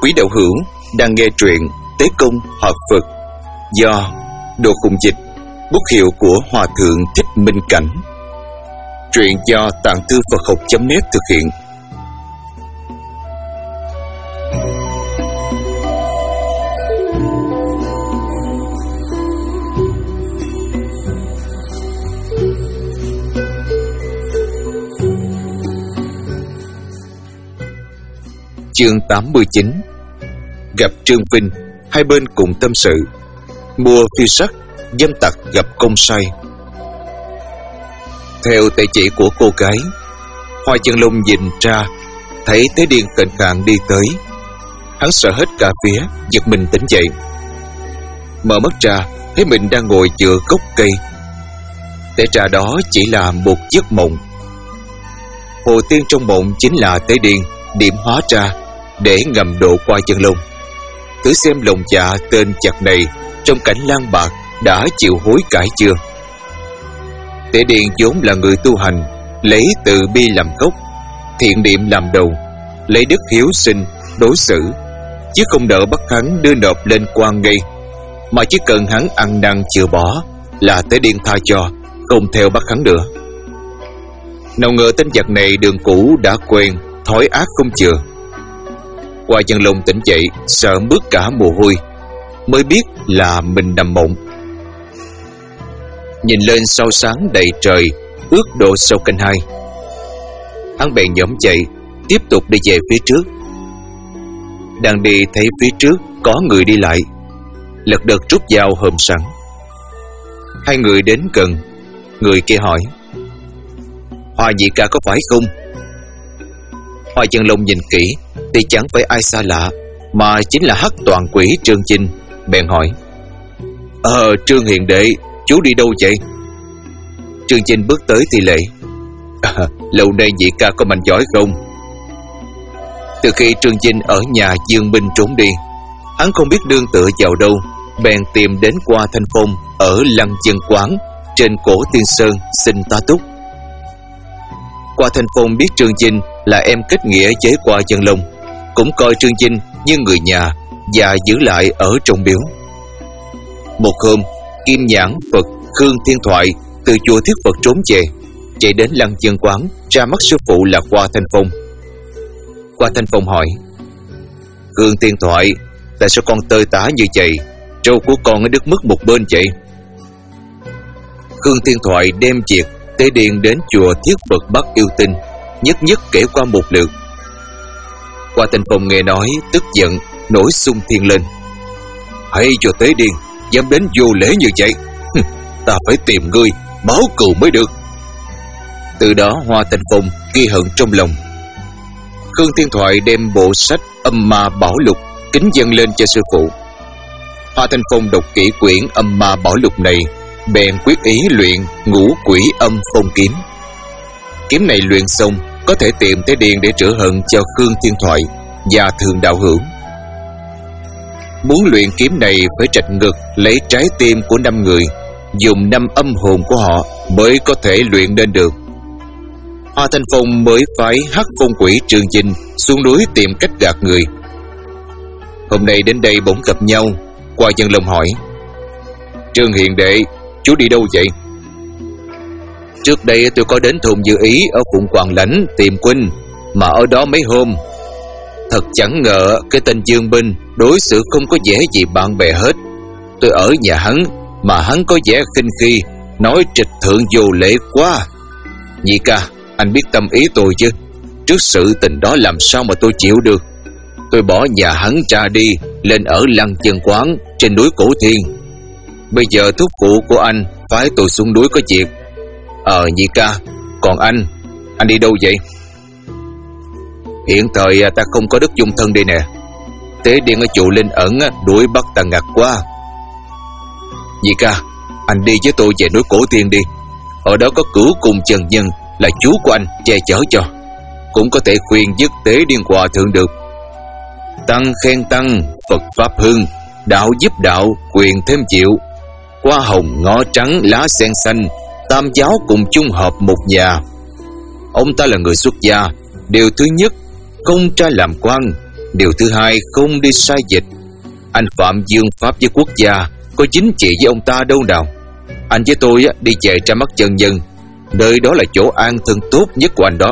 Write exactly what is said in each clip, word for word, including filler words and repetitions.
Quý đạo hữu đang nghe truyện Tế Công Hợp Phật do Đồ Khùng Dịch, bút hiệu của Hòa Thượng Thích Minh Cảnh. Truyện do Tạng Thư Phật Học chấm net thực hiện. Chương tám mươi chín. Gặp Trương Vinh, hai bên cùng tâm sự. Mua phi sắc, dâm tặc gặp công sai. Theo tệ chỉ của cô gái, Hoa Chân Long nhìn ra, thấy Tế Điền khệnh khạng đi tới. Hắn sợ hết cả phía, giật mình tỉnh dậy. Mở mắt ra, thấy mình đang ngồi giữa gốc cây. Té ra đó chỉ là một giấc mộng. Hồ tiên trong mộng chính là Tế Điền điểm hóa ra để ngầm độ qua Chân Long. Thử xem lòng dạ tên chặt này trong cảnh lang bạc đã chịu hối cải chưa. Tế Điền vốn là người tu hành, lấy từ bi làm gốc, thiện niệm làm đầu, lấy đức hiếu sinh đối xử, chứ không nỡ bắt hắn đưa nộp lên quan ngay, mà chỉ cần hắn ăn năn chịu bỏ là Tế Điền tha cho, không theo bắt hắn nữa. Nào ngờ tên giặc này đường cũ đã quen, thói ác không chừa. Hoa Chân Long tỉnh dậy, sợ bước cả mồ hôi, mới biết là mình nằm mộng. Nhìn lên sao sáng đầy trời, ước độ sau canh hai. Hắn bèn nhổm dậy, tiếp tục đi về phía trước. Đang đi thấy phía trước có người đi lại, lật đật rút dao hòm sẵn. Hai người đến gần, người kia hỏi: Hoa nhị ca có phải không? Hoa Chân Long nhìn kỹ thì chẳng phải ai xa lạ, mà chính là hắc toàn quỷ Trương Chinh. Bèn hỏi: Ờ Trương hiền đệ, chú đi đâu vậy? Trương Chinh bước tới thì lễ: à, lâu nay nhị ca có mạnh giỏi không? Từ khi Trương Chinh ở nhà Dương Minh trốn đi, hắn không biết nương tựa vào đâu, bèn tìm đến Qua Thanh Phong ở Lăng Chân Quán trên Cổ Tiên Sơn xin tá túc. Qua Thanh Phong biết Trương Chinh là em kết nghĩa với Qua Chân Long, cũng coi Trương Chinh như người nhà và giữ lại ở trong miếu. Một hôm, Kim Nhãn Phật Khương Thiên Thoại từ chùa Thiết Phật trốn về, chạy đến Lăng Chân Quán ra mắt sư phụ là Qua Thanh Phong. Qua Thanh Phong hỏi: Khương Thiên Thoại, tại sao con tơi tả như vậy? Trâu của con ở đứt mất một bên vậy? Khương Thiên Thoại đem việc Tế Điền đến chùa Thiết Phật bắt yêu tinh nhất nhất kể qua một lượt. Qua Thanh Phong nghe nói tức giận, nổi xung thiên lên: Hay cho Tế Điền dám đến vô lễ như vậy, ta phải tìm ngươi báo cừu mới được. Từ đó Hoa Thanh Phong ghi hận trong lòng. Khương Thiên Thoại đem bộ sách Âm Ma Bảo Lục kính dâng lên cho sư phụ. Hoa Thanh Phong đọc kỹ quyển Âm Ma Bảo Lục này, bèn quyết ý luyện Ngũ Quỷ Âm Phong Kiếm. Kiếm này luyện xong có thể tìm Tế Điền để trữ hận cho Khương Thiên Thoại và Thường đạo hữu. Muốn luyện kiếm này phải trạch ngực lấy trái tim của năm người, dùng năm âm hồn của họ mới có thể luyện nên được. Hoa Thanh Phong mới phái hắc phong quỷ Trương Chinh xuống núi tìm cách gạt người. Hôm nay đến đây bỗng gặp nhau. Qua Chân Long hỏi: Trương hiền đệ, chú đi đâu vậy? Trước đây tôi có đến thôn Dự Ý ở Phụng Hoàng Lãnh tìm huynh, mà ở đó mấy hôm. Thật chẳng ngờ cái tên Dương Minh đối xử không có vẻ gì bạn bè hết. Tôi ở nhà hắn mà hắn có vẻ khinh khi, nói trịch thượng vô lễ quá. Nhị ca, anh biết tâm ý tôi chứ? Trước sự tình đó làm sao mà tôi chịu được? Tôi bỏ nhà hắn ra đi, lên ở Lăng Chân Quán trên núi Cổ Thiên. Bây giờ thúc phụ của anh phái tôi xuống núi có việc. Ờ nhị ca, còn anh, anh đi đâu vậy? Hiện thời ta không có đất dung thân đây nè. Tế Điền ở chùa Linh Ẩn đuổi bắt ta ngặt quá. Nhị ca, anh đi với tôi về núi Cổ Thiên đi. Ở đó có Cửu Cùng Trần Nhân là chú của anh che chở cho, cũng có thể khuyên dứt Tế Điền hòa thượng được. Tăng khen tăng, Phật pháp hưng, đạo giúp đạo, quyền thêm chịu. Hoa hồng ngõ trắng lá sen xanh, tam giáo cùng chung hợp một nhà. Ông ta là người xuất gia, điều thứ nhất không tra làm quan, Điều thứ hai, không đi sai dịch. Anh phạm dương pháp với quốc gia, có chính trị với ông ta đâu nào. Anh với tôi đi về ra mắt chân nhân, nơi đó là chỗ an thân tốt nhất của anh đó.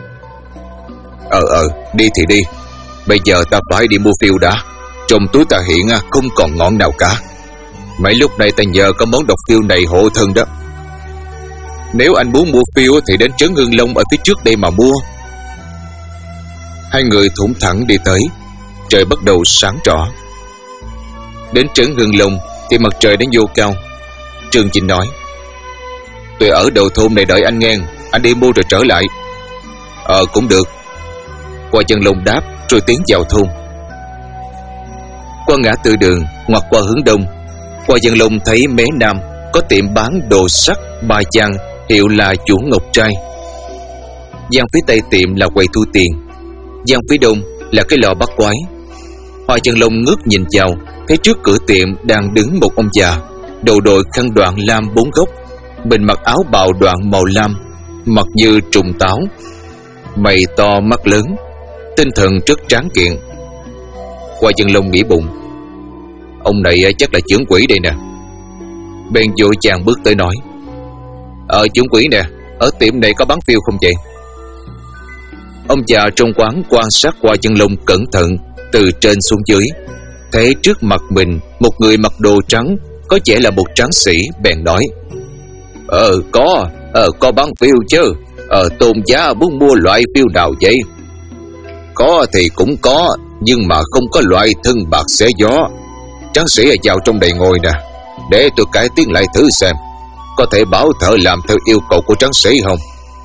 Ờ ờ đi thì đi. Bây giờ ta phải đi mua phiêu đã. Trong túi ta hiện không còn ngọn nào cả. Mấy lúc này ta nhờ có món độc phiêu này hộ thân đó. Nếu anh muốn mua phiêu thì đến trấn Hương Long ở phía trước đây mà mua. Hai người thủng thẳng đi tới. Trời bắt đầu sáng rõ. Đến trấn Hương Long thì mặt trời đã vô cao. Trương Chinh nói: tôi ở đầu thôn này đợi anh nghe. Anh đi mua rồi trở lại. Ờ cũng được. Qua Dân Long đáp rồi tiến vào thôn. Qua ngã tư đường ngoặt qua hướng đông, Qua Dân Long thấy mé nam có tiệm bán đồ sắt ba gian hiệu là Chủ Ngọc Trai. Gian phía tây tiệm là quầy thu tiền, gian phía đông là cái lò bắt quái. Hoa Dân Long ngước nhìn vào, thấy trước cửa tiệm đang đứng một ông già, đầu đội khăn đoạn lam bốn góc, mình mặc áo bào đoạn màu lam, mặt như trùng táo, mày to mắt lớn, tinh thần rất tráng kiện. Hoa Dân Long nghĩ bụng, ông này chắc là chưởng quỷ đây nè. Bèn vội chàng bước tới nói: Ờ chưởng quỷ nè, ở tiệm này có bán phiêu không vậy? Ông già trong quán quan sát Hoa Dân Long cẩn thận từ trên xuống dưới, thấy trước mặt mình một người mặc đồ trắng, có vẻ là một tráng sĩ, bèn nói: Ờ có, ờ có bán phiêu chứ. Ờ tôn giá muốn mua loại phiêu nào vậy? Có thì cũng có, nhưng mà không có loại thân bạc xé gió. Tráng sĩ vào trong đây ngồi nè, để tôi cải tiến lại thử xem, có thể bảo thợ làm theo yêu cầu của tráng sĩ không?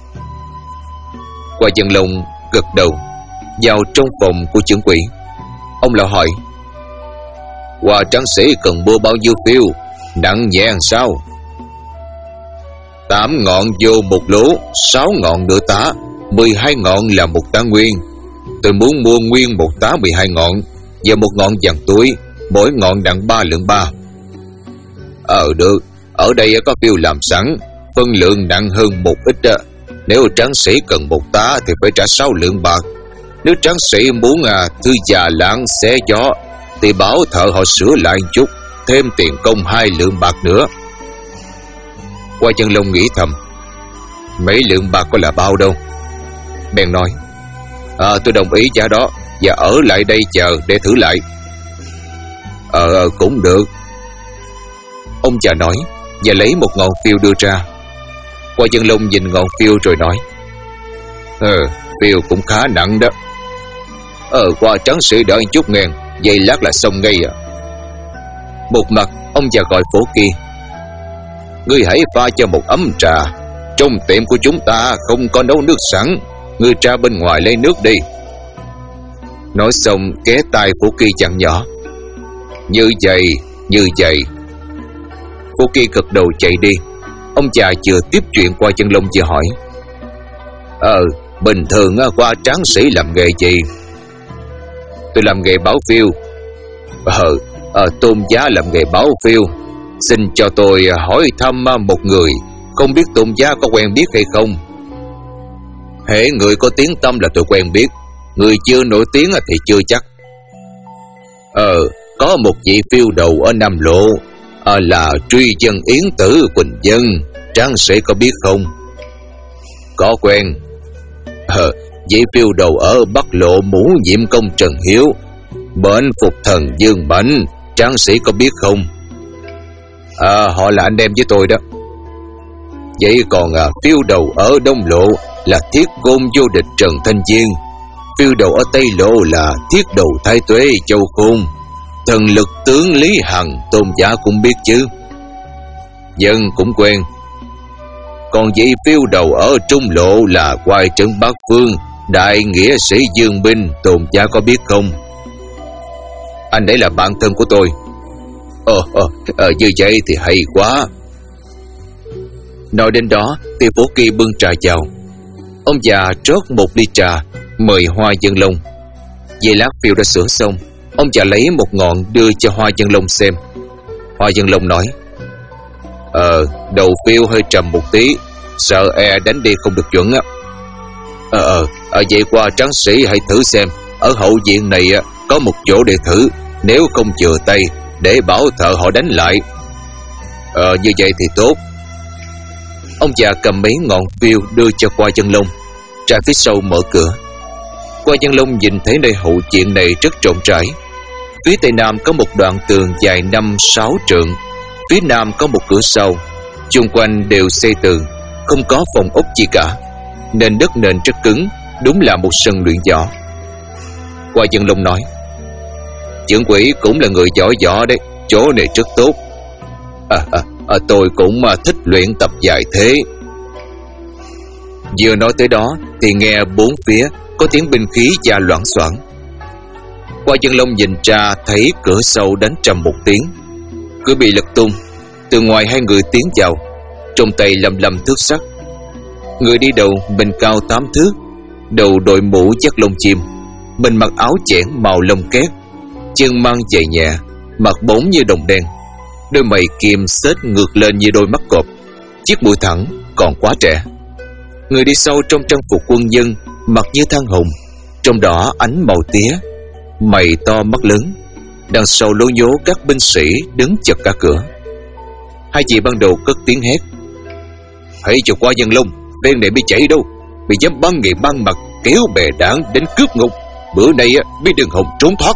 Hoa Dân Long gật đầu, vào trong phòng của chưởng quỷ. Ông lão hỏi: Hoa tráng sĩ cần mua bao nhiêu phiêu, nặng nhẹ làm sao? Tám ngọn vô một lỗ, sáu ngọn nửa tá, mười hai ngọn là một tá nguyên. Tôi muốn mua nguyên một tá mười hai ngọn, và một ngọn vàng túi, mỗi ngọn nặng ba lượng ba. Ờ được, ở đây có phiêu làm sẵn, phân lượng nặng hơn một ít. Nếu tráng sĩ cần một tá thì phải trả sáu lượng bạc. Nếu tráng sĩ muốn à, thư già lãng xé gió thì bảo thợ họ sửa lại chút, thêm tiền công hai lượng bạc nữa. Hoa Dân Long nghĩ thầm, mấy lượng bạc có là bao đâu. Bèn nói: À tôi đồng ý giá đó, và ở lại đây chờ để thử lại. Ờ cũng được. Ông già nói, và lấy một ngọn phiêu đưa ra. Hoa Dân Long nhìn ngọn phiêu rồi nói: Ờ phiêu cũng khá nặng đó. Ờ qua tráng sĩ đợi chút nghe, vậy lát là xong ngay à. Một mặt ông già gọi Phổ Kỳ: Ngươi hãy pha cho một ấm trà. Trong tiệm của chúng ta không có nấu nước sẵn, ngươi ra bên ngoài lấy nước đi. Nói xong ghé tai Phổ Kỳ dặn nhỏ: Như vậy, như vậy. Phổ Kỳ gật đầu chạy đi. Ông già vừa tiếp chuyện qua Dân Long vừa hỏi: Ờ bình thường qua tráng sĩ làm nghề gì? Tôi làm nghề báo phiêu. Ờ, ờ tôn giá làm nghề báo phiêu. Xin cho tôi hỏi thăm một người, không biết tôn giá có quen biết hay không? Hễ người có tiếng tâm là tôi quen biết, người chưa nổi tiếng thì chưa chắc. Ờ có một vị phiêu đầu ở Nam Lộ, à, là Truy Dân Yến Tử Quỳnh Dân, tráng sĩ có biết không? Có quen. Ờ vị phiêu đầu ở Bắc Lộ Mũ Nhiệm Công Trần Hiếu, bệnh phục thần Dương Mạnh, tráng sĩ có biết không? À họ là anh em với tôi đó. Vậy còn à, phiêu đầu ở Đông Lộ là Thiết Côn Vô Địch Trần Thanh Viên, phiêu đầu ở Tây Lộ là Thiết Đầu Thái Tuế Châu Khôn, thần lực tướng Lý Hằng tôn giả cũng biết chứ? Dân cũng quen. Còn vị phiêu đầu ở Trung Lộ là Quai Trấn Bát Phương, đại nghĩa sĩ Dương Binh, tôn giả có biết không? Anh ấy là bạn thân của tôi. Ờ, ờ, ờ như vậy thì hay quá. Nói đến đó thì Phổ Kỳ bưng trà vào. Ông già rót một ly trà, mời Hoa Dân Long. Về lát phiêu đã sửa xong, ông già lấy một ngọn đưa cho Hoa Dân Long xem. Hoa Dân Long nói: Ờ đầu phiêu hơi trầm một tí, sợ e đánh đi không được chuẩn á. Ờ ờ, ờ vậy qua tráng sĩ hãy thử xem, Ở hậu viện này có một chỗ để thử, nếu không chừa tay để bảo thợ họ đánh lại. Ờ như vậy thì tốt. Ông già cầm mấy ngọn phiêu đưa cho Qua Dân Long, ra phía sau mở cửa. Qua Dân Long nhìn thấy nơi hậu viện này rất rộng rãi. Phía tây nam có một đoạn tường dài năm sáu trượng, phía nam có một cửa sau, chung quanh đều xây tường, không có phòng ốc gì cả, nên đất nền rất cứng, đúng là một sân luyện võ. Qua Dân Long nói: Trưởng quỹ cũng là người giỏi võ đấy, chỗ này rất tốt. À, à, à, tôi cũng à, thích luyện tập dài thế. Vừa nói tới đó thì nghe bốn phía có tiếng binh khí và loảng xoảng. Qua Dân Long nhìn ra thấy cửa sau đánh trầm một tiếng, cửa bị lật tung. Từ ngoài hai người tiến vào, trong tay lầm lầm thước sắt. Người đi đầu mình cao tám thước, đầu đội mũ dắt lông chim, mình mặc áo chẽn màu lông két, chân mang giày nhẹ, mặt bóng như đồng đen, đôi mày kiềm xếch ngược lên như đôi mắt cọp, chiếc mũi thẳng, còn quá trẻ. Người đi sau trong trang phục quân nhân, mặt như than hồng, trong đó ánh màu tía, mày to mắt lớn. Đằng sau lố nhố các binh sĩ đứng chật cả cửa. Hai chị ban đầu cất tiếng hét: Hãy cho Qua Dân Long, đen này mới chạy đâu, bị dám băng nghề băng mặt kéo bè đảng đến cướp ngục, bữa nay biết đừng hòng trốn thoát.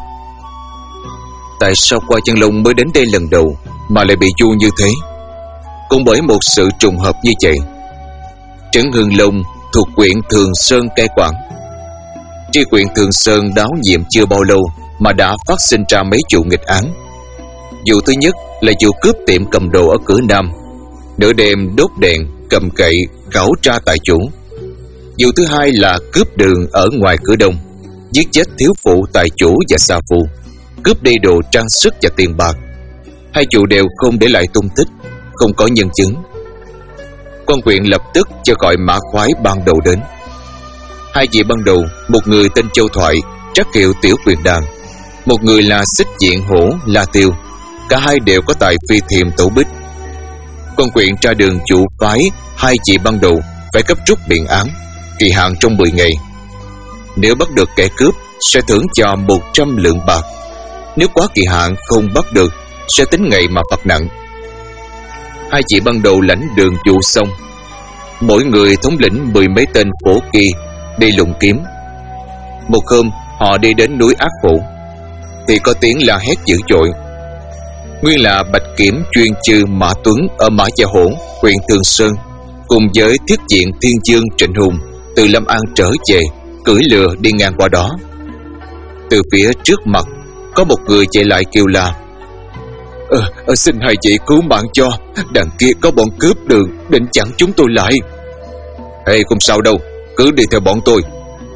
Tại sao Qua Dân Long mới đến đây lần đầu mà lại bị chu như thế? Cũng bởi một sự trùng hợp như vậy. Trấn Hưng Long thuộc huyện Thường Sơn cai quản. Tri huyện Thường Sơn đáo nhiệm chưa bao lâu mà đã phát sinh ra mấy vụ nghịch án. Vụ thứ nhất là vụ cướp tiệm cầm đồ ở cửa Nam, nửa đêm đốt đèn, cầm cậy, khảo tra tại chủ. Vụ thứ hai là cướp đường ở ngoài cửa Đông, giết chết thiếu phụ tại chủ và xa phụ, cướp đi đồ trang sức và tiền bạc. Hai vụ đều không để lại tung tích, không có nhân chứng. Quan huyện lập tức cho gọi mã khoái ban đầu đến. Hai vị ban đầu, một người tên Châu Thoại, trắc hiệu Tiểu Quyền Đàn, một người là Xích Diện Hổ La Tiêu. Cả hai đều có tài phi thiềm tẩu bích. Quan huyện ra đường chủ phái hai vị ban đầu phải cấp rút biện án, kỳ hạn trong mười ngày. Nếu bắt được kẻ cướp sẽ thưởng cho một trăm lượng bạc. Nếu quá kỳ hạn không bắt được sẽ tính ngày mà phạt nặng. Hai chị ban đầu lãnh đường vụ xong, mỗi người thống lĩnh mười mấy tên phổ kỳ đi lùng kiếm. Một hôm họ đi đến núi Ác Phủ thì có tiếng la hét dữ dội. Nguyên là Bạch Kiểm chuyên chư Mã Tuấn ở Mã Gia Hổ, huyện Thường Sơn, cùng với thiết diện Thiên Dương Trịnh Hùng từ Lâm An trở về, cưỡi lừa đi ngang qua đó. Từ phía trước mặt có một người chạy lại kêu la: Ờ, ờ, xin hai chị cứu mạng cho, đằng kia có bọn cướp đường định chặn chúng tôi lại. Hey, không sao đâu, cứ đi theo bọn tôi.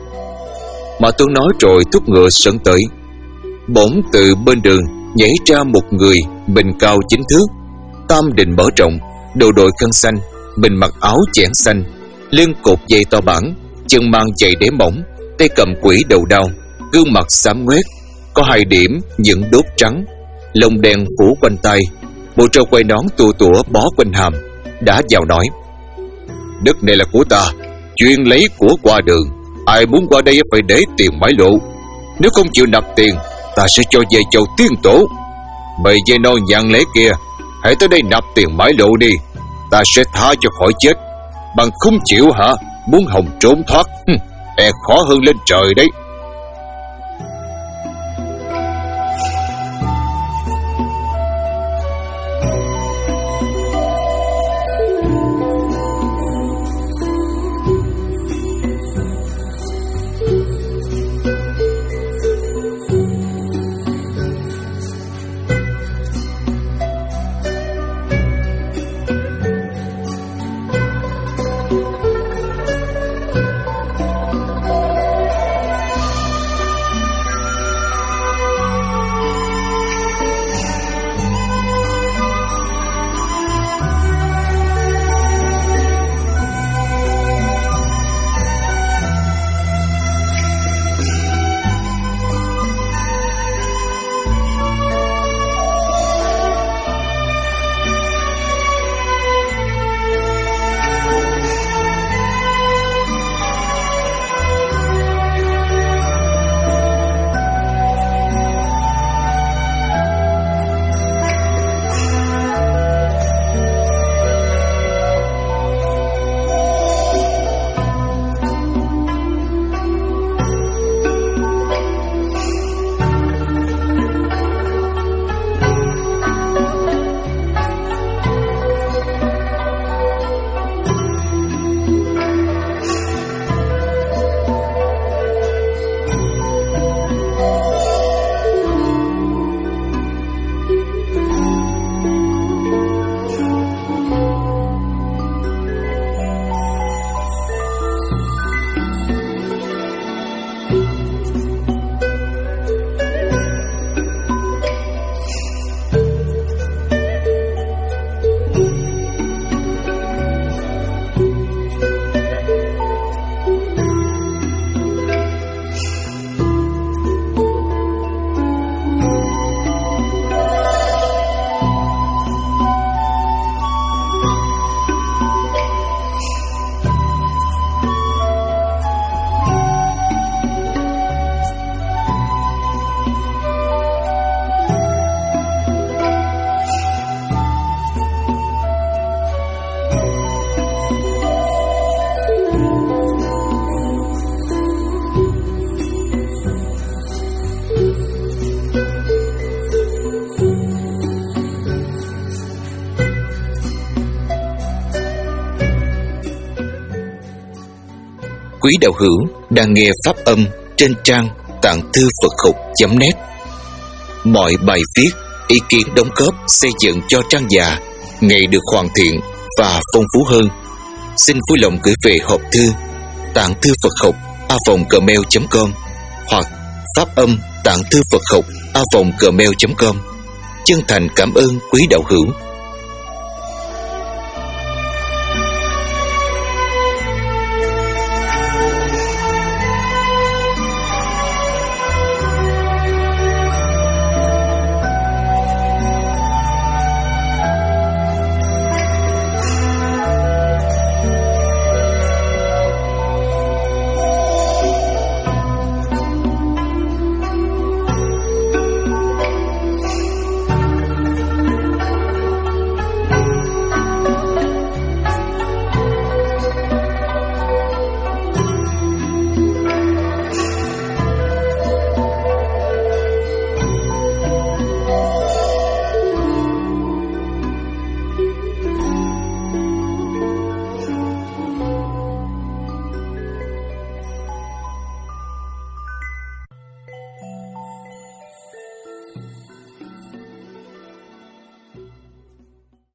Mã Tuấn nói rồi thúc ngựa sấn tới. Bỗng từ bên đường nhảy ra một người, mình cao chín thước, tam đình mở rộng, đầu đội khăn xanh, mình mặc áo chẽn xanh, lưng cột dây to bản, chân mang giày đế mỏng, tay cầm quỷ đầu đao, gương mặt xám ngoét, có hai điểm những đốp trắng, lông đen phủ quanh tay, bộ trâu quay nón tua tủa bó quanh hàm, đã vào nói: Đất này là của ta, chuyên lấy của qua đường, ai muốn qua đây phải để tiền mãi lộ. Nếu không chịu nạp tiền, ta sẽ cho về chầu tiên tổ. Bầy dây non nhàn lễ kia, hãy tới đây nạp tiền mãi lộ đi, ta sẽ tha cho khỏi chết. Bằng không chịu hả, muốn hòng trốn thoát, e khó hơn lên trời đấy. quý đạo hữu đang nghe pháp âm trên trang tạng thư Phật học chấm net. Mọi bài viết, ý kiến đóng góp xây dựng cho trang già ngày được hoàn thiện và phong phú hơn, xin vui lòng gửi về hộp thư tạng thư Phật học a vòng gmail chấm com hoặc pháp âm tạng thư Phật học a vòng gmail chấm com. Chân thành cảm ơn quý đạo hữu.